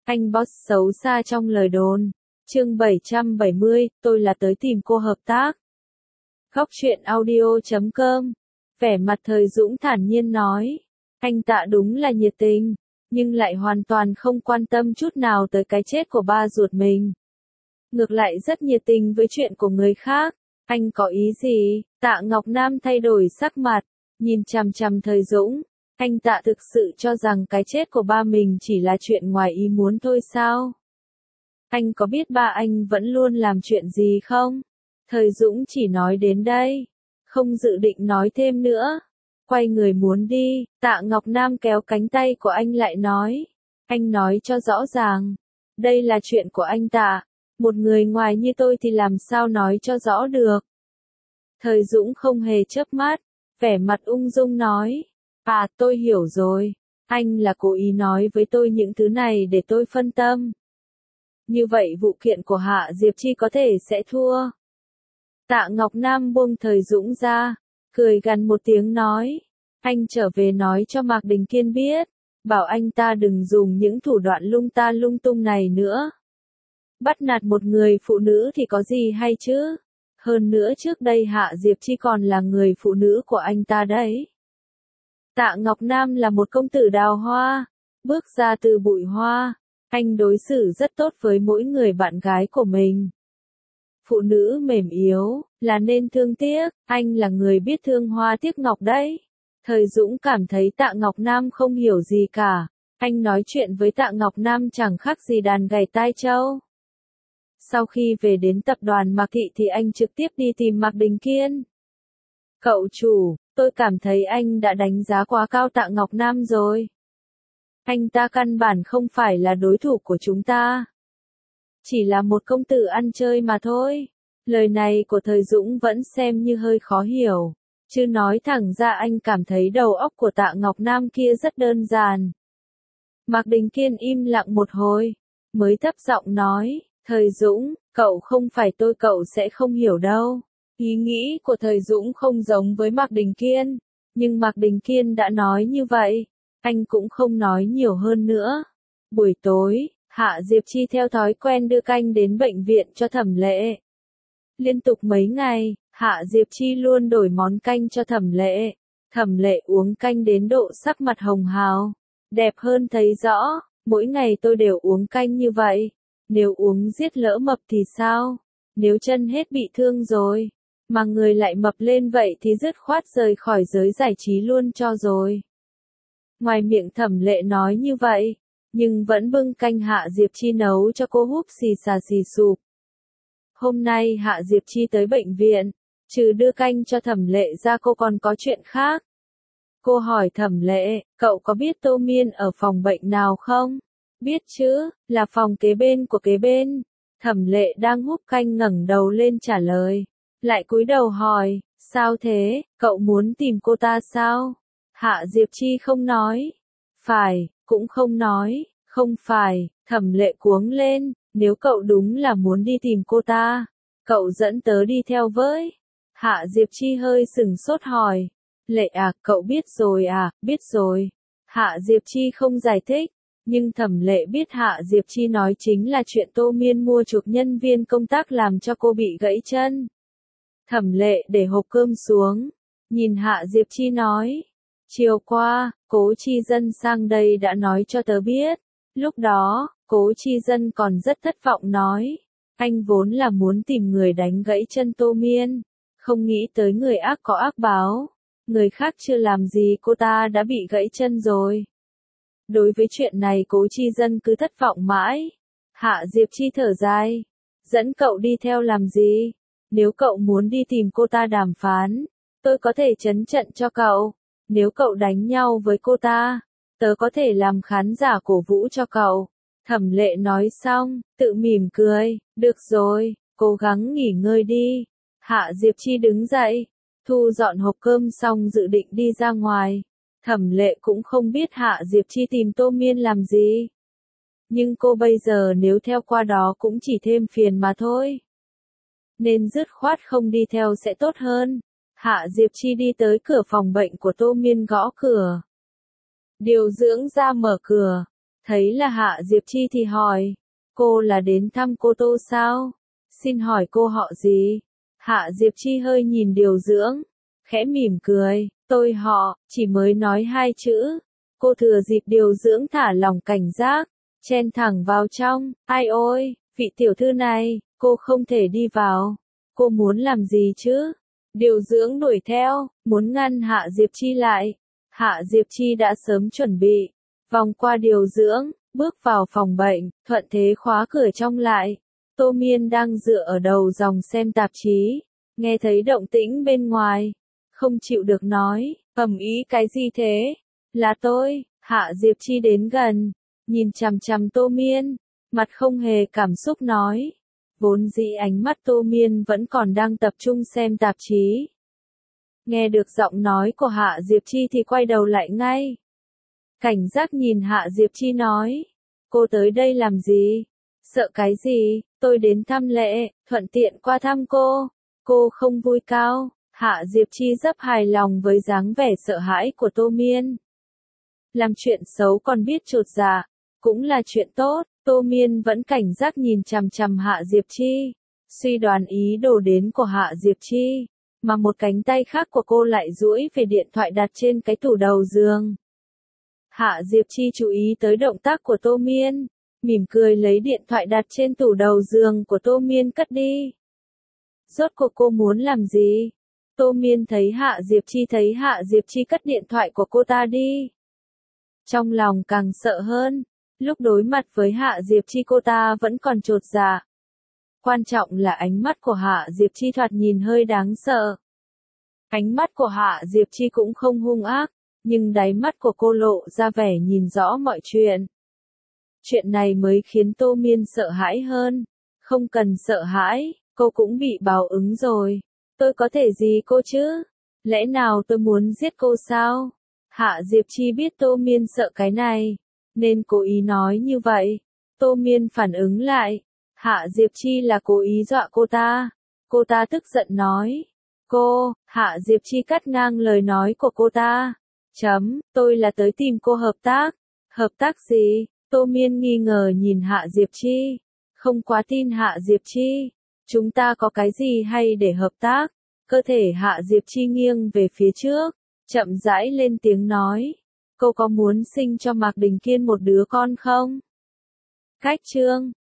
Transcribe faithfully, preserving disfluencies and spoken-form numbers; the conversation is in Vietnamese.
Anh boss xấu xa trong lời đồn. Chương bảy trăm bảy mươi, tôi là tới tìm cô hợp tác. Góc truyện audio chấm com. Vẻ mặt Thời Dũng thản nhiên nói. Anh Tạ đúng là nhiệt tình, nhưng lại hoàn toàn không quan tâm chút nào tới cái chết của ba ruột mình. Ngược lại rất nhiệt tình với chuyện của người khác. Anh có ý gì? Tạ Ngọc Nam thay đổi sắc mặt, nhìn chằm chằm Thời Dũng. Anh Tạ thực sự cho rằng cái chết của ba mình chỉ là chuyện ngoài ý muốn thôi sao? Anh có biết ba anh vẫn luôn làm chuyện gì không? Thời Dũng chỉ nói đến đây, không dự định nói thêm nữa. Quay người muốn đi, Tạ Ngọc Nam kéo cánh tay của anh lại nói. Anh nói cho rõ ràng, đây là chuyện của anh Tạ, một người ngoài như tôi thì làm sao nói cho rõ được. Thời Dũng không hề chớp mắt, vẻ mặt ung dung nói. À, tôi hiểu rồi, anh là cố ý nói với tôi những thứ này để tôi phân tâm. Như vậy vụ kiện của Hạ Diệp Chi có thể sẽ thua. Tạ Ngọc Nam buông Thời Dũng ra, cười gằn một tiếng nói. Anh trở về nói cho Mạc Đình Kiên biết, bảo anh ta đừng dùng những thủ đoạn lung ta lung tung này nữa. Bắt nạt một người phụ nữ thì có gì hay chứ? Hơn nữa trước đây Hạ Diệp Chi còn là người phụ nữ của anh ta đấy. Tạ Ngọc Nam là một công tử đào hoa, bước ra từ bụi hoa, anh đối xử rất tốt với mỗi người bạn gái của mình. Phụ nữ mềm yếu, là nên thương tiếc, anh là người biết thương hoa tiếc ngọc đấy. Thời Dũng cảm thấy Tạ Ngọc Nam không hiểu gì cả, anh nói chuyện với Tạ Ngọc Nam chẳng khác gì đàn gảy tai trâu. Sau khi về đến tập đoàn Mạc Thị thì anh trực tiếp đi tìm Mạc Đình Kiên. Cậu chủ, tôi cảm thấy anh đã đánh giá quá cao Tạ Ngọc Nam rồi. Anh ta căn bản không phải là đối thủ của chúng ta. Chỉ là một công tử ăn chơi mà thôi. Lời này của Thời Dũng vẫn xem như hơi khó hiểu. Chứ nói thẳng ra anh cảm thấy đầu óc của Tạ Ngọc Nam kia rất đơn giản. Mạc Đình Kiên im lặng một hồi, mới thấp giọng nói. Thời Dũng, cậu không phải tôi cậu sẽ không hiểu đâu. Ý nghĩ của Thời Dũng không giống với Mạc Đình Kiên, nhưng Mạc Đình Kiên đã nói như vậy, anh cũng không nói nhiều hơn nữa. Buổi tối, Hạ Diệp Chi theo thói quen đưa canh đến bệnh viện cho Thẩm Lệ. Liên tục mấy ngày, Hạ Diệp Chi luôn đổi món canh cho Thẩm Lệ. Thẩm Lệ uống canh đến độ sắc mặt hồng hào, đẹp hơn thấy rõ. Mỗi ngày tôi đều uống canh như vậy. Nếu uống giết lỡ mập thì sao? Nếu chân hết bị thương rồi, mà người lại mập lên vậy thì dứt khoát rời khỏi giới giải trí luôn cho rồi. Ngoài miệng Thẩm Lệ nói như vậy, nhưng vẫn bưng canh Hạ Diệp Chi nấu cho cô húp xì xà xì sụp. Hôm nay Hạ Diệp Chi tới bệnh viện, trừ đưa canh cho Thẩm Lệ ra cô còn có chuyện khác. Cô hỏi Thẩm Lệ, cậu có biết Tô Miên ở phòng bệnh nào không? Biết chứ, là phòng kế bên của kế bên. Thẩm Lệ đang húp canh ngẩng đầu lên trả lời. Lại cúi đầu hỏi, sao thế, cậu muốn tìm cô ta sao? Hạ Diệp Chi không nói. Phải, cũng không nói, không phải. Thẩm Lệ cuống lên, nếu cậu đúng là muốn đi tìm cô ta, cậu dẫn tớ đi theo với. Hạ Diệp Chi hơi sừng sốt hỏi. Lệ à, cậu biết rồi à, biết rồi. Hạ Diệp Chi không giải thích. Nhưng Thẩm Lệ biết Hạ Diệp Chi nói chính là chuyện Tô Miên mua chuộc nhân viên công tác làm cho cô bị gãy chân. Thẩm Lệ để hộp cơm xuống, nhìn Hạ Diệp Chi nói. Chiều qua, Cố Chi Dân sang đây đã nói cho tớ biết. Lúc đó, Cố Chi Dân còn rất thất vọng nói. Anh vốn là muốn tìm người đánh gãy chân Tô Miên. Không nghĩ tới người ác có ác báo. Người khác chưa làm gì cô ta đã bị gãy chân rồi. Đối với chuyện này Cố Chi Dân cứ thất vọng mãi. Hạ Diệp Chi thở dài. Dẫn cậu đi theo làm gì? Nếu cậu muốn đi tìm cô ta đàm phán, tôi có thể trấn trận cho cậu. Nếu cậu đánh nhau với cô ta, tớ có thể làm khán giả cổ vũ cho cậu. Thẩm Lệ nói xong, tự mỉm cười. Được rồi, cố gắng nghỉ ngơi đi. Hạ Diệp Chi đứng dậy, thu dọn hộp cơm xong dự định đi ra ngoài. Thẩm Lệ cũng không biết Hạ Diệp Chi tìm Tô Miên làm gì. Nhưng cô bây giờ nếu theo qua đó cũng chỉ thêm phiền mà thôi. Nên dứt khoát không đi theo sẽ tốt hơn. Hạ Diệp Chi đi tới cửa phòng bệnh của Tô Miên gõ cửa. Điều dưỡng ra mở cửa. Thấy là Hạ Diệp Chi thì hỏi, cô là đến thăm cô Tô sao? Xin hỏi cô họ gì? Hạ Diệp Chi hơi nhìn điều dưỡng, khẽ mỉm cười, tôi họ, chỉ mới nói hai chữ. Cô thừa dịp điều dưỡng thả lỏng cảnh giác, chen thẳng vào trong, ai ôi, vị tiểu thư này, cô không thể đi vào. Cô muốn làm gì chứ? Điều dưỡng đuổi theo, muốn ngăn Hạ Diệp Chi lại. Hạ Diệp Chi đã sớm chuẩn bị, vòng qua điều dưỡng, bước vào phòng bệnh, thuận thế khóa cửa trong lại. Tô Miên đang dựa ở đầu dòng xem tạp chí, nghe thấy động tĩnh bên ngoài, không chịu được nói, ầm ý cái gì thế? Là tôi. Hạ Diệp Chi đến gần, nhìn chằm chằm Tô Miên, mặt không hề cảm xúc nói. Vốn dĩ ánh mắt Tô Miên vẫn còn đang tập trung xem tạp chí. Nghe được giọng nói của Hạ Diệp Chi thì quay đầu lại ngay. Cảnh giác nhìn Hạ Diệp Chi nói, cô tới đây làm gì? Sợ cái gì? Tôi đến thăm Lệ, thuận tiện qua thăm cô. Cô không vui cao? Hạ Diệp Chi rất hài lòng với dáng vẻ sợ hãi của Tô Miên. Làm chuyện xấu còn biết chột dạ, cũng là chuyện tốt. Tô Miên vẫn cảnh giác nhìn chằm chằm Hạ Diệp Chi, suy đoán ý đồ đến của Hạ Diệp Chi, mà một cánh tay khác của cô lại duỗi về điện thoại đặt trên cái tủ đầu giường. Hạ Diệp Chi chú ý tới động tác của Tô Miên, mỉm cười lấy điện thoại đặt trên tủ đầu giường của Tô Miên cất đi. Rốt cuộc cô muốn làm gì? Tô Miên thấy Hạ Diệp Chi thấy Hạ Diệp Chi cất điện thoại của cô ta đi. Trong lòng càng sợ hơn, lúc đối mặt với Hạ Diệp Chi cô ta vẫn còn chột dạ. Quan trọng là ánh mắt của Hạ Diệp Chi thoạt nhìn hơi đáng sợ. Ánh mắt của Hạ Diệp Chi cũng không hung ác, nhưng đáy mắt của cô lộ ra vẻ nhìn rõ mọi chuyện. Chuyện này mới khiến Tô Miên sợ hãi hơn. Không cần sợ hãi, cô cũng bị báo ứng rồi. Tôi có thể gì cô chứ? Lẽ nào tôi muốn giết cô sao? Hạ Diệp Chi biết Tô Miên sợ cái này, nên cố ý nói như vậy. Tô Miên phản ứng lại. Hạ Diệp Chi là cố ý dọa cô ta. Cô ta tức giận nói. Cô, Hạ Diệp Chi cắt ngang lời nói của cô ta. Chấm, tôi là tới tìm cô hợp tác. Hợp tác gì? Tô Miên nghi ngờ nhìn Hạ Diệp Chi. Không quá tin Hạ Diệp Chi. Chúng ta có cái gì hay để hợp tác? Cơ thể Hạ Diệp Chi nghiêng về phía trước, chậm rãi lên tiếng nói. Cô có muốn sinh cho Mạc Đình Kiên một đứa con không? Cách chương